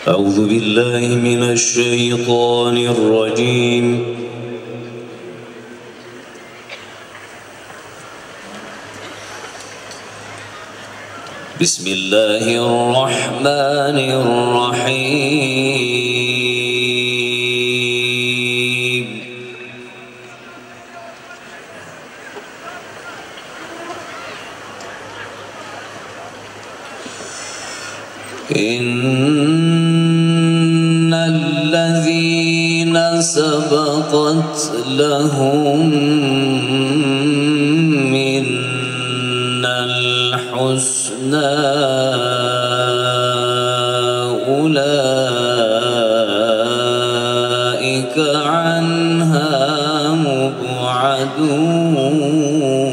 أعوذ بالله من الشيطان الرجيم. بسم الله الرحمن الرحيم. إن الذين سبقت لهم منا الحسنى أولئك عنها مبعدون.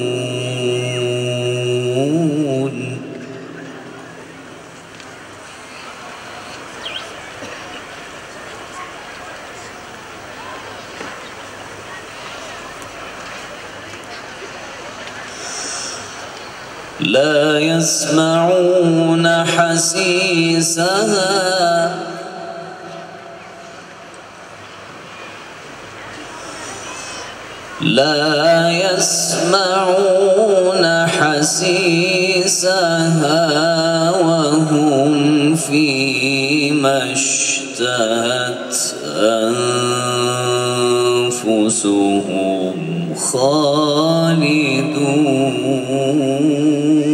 لا يسمعون حسيسها وهم فيما اشتهت أنفسهم خالدون.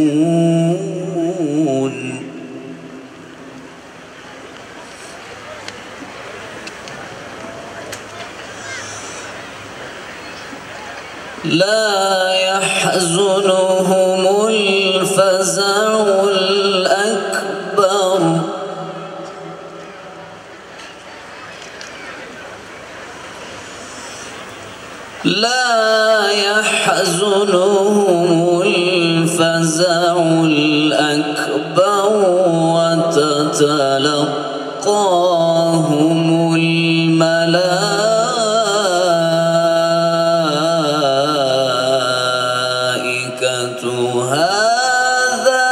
لا يحزنهم الفزع الأكبر وتتلقاهم الملائكة هذا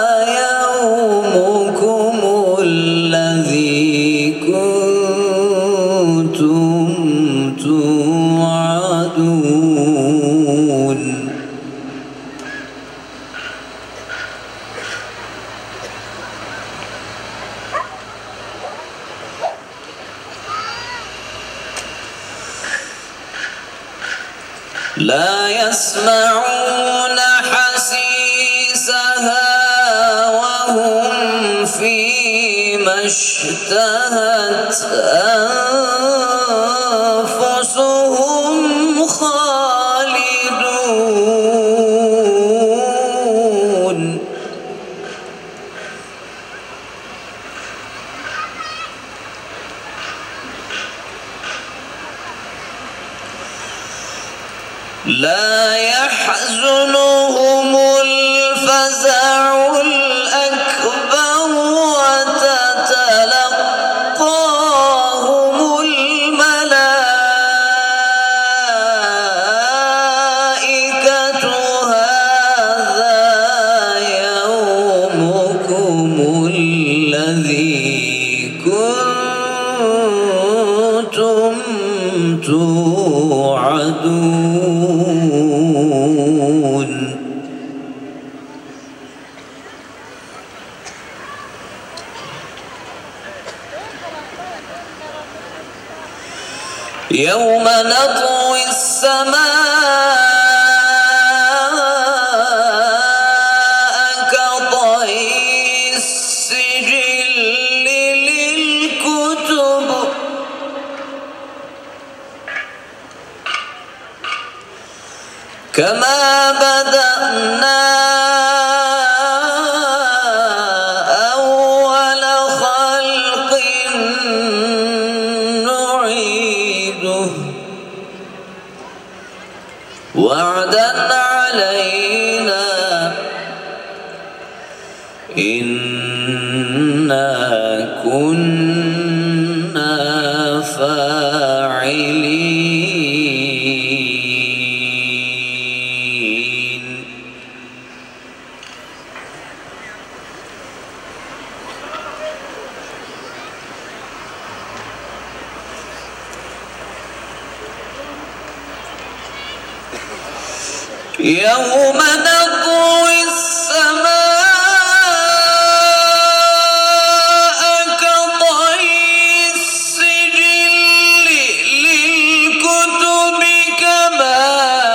يومكم الذي كنتم توعدون. لا يسمعون حسيسها وهم فيما اشتهت أنفسهم خالدون. لا يحزنهم الفزع الأكبر وتتلقاهم الملائكة هذا يومكم الذي كنتم توعدون. يوم نطوي السماء كطي السجل للكتب كما بدأنا أول خلق نعيده وعدا علينا إنا كنا فاعلين. يوم نطوي السماء كطي السجل للكتب كما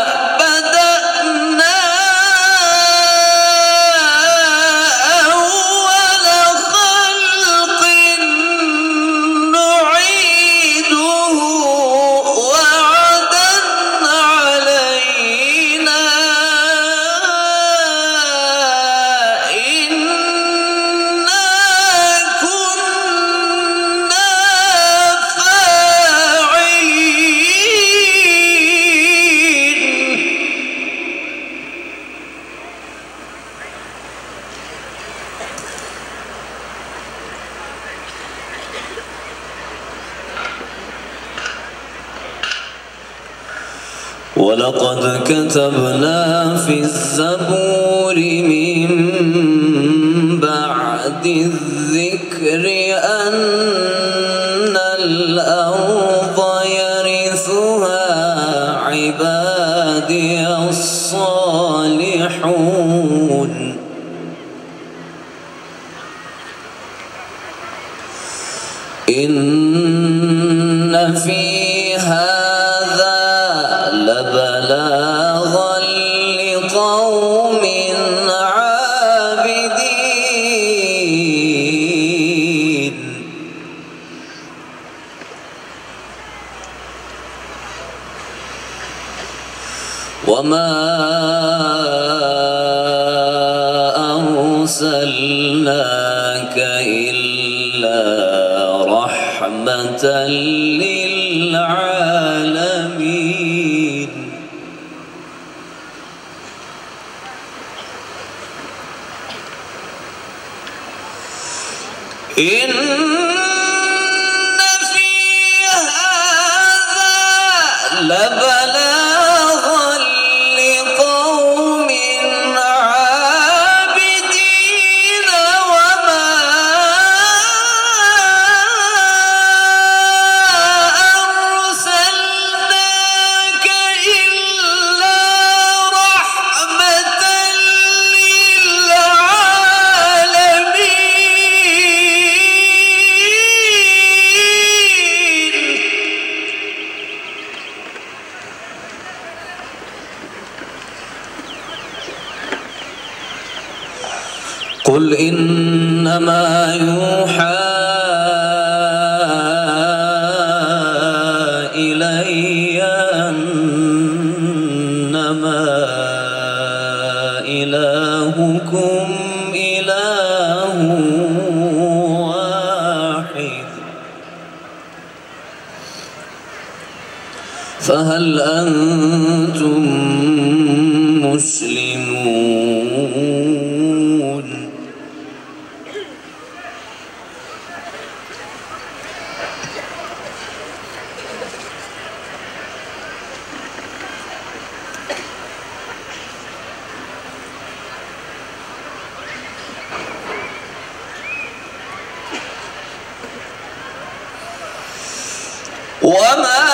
بدأنا أول خلق نعيده وعدا علينا إنا كنا فاعلين. ولقد كتبنا في الزبور من بعد الذكر أن الأرض يرثها عبادي الصالحون إن في هذا لبلاغا لقوم عابدين. وما أرسلناك إلا رحمة للعالمين. إن في هذا لبلاغا لقوم عابدين. وما أرسلناك إلا رحمة قل إنما يوحى إلي أنما إلهكم إله واحد فهل أنتم مسلمون؟ وما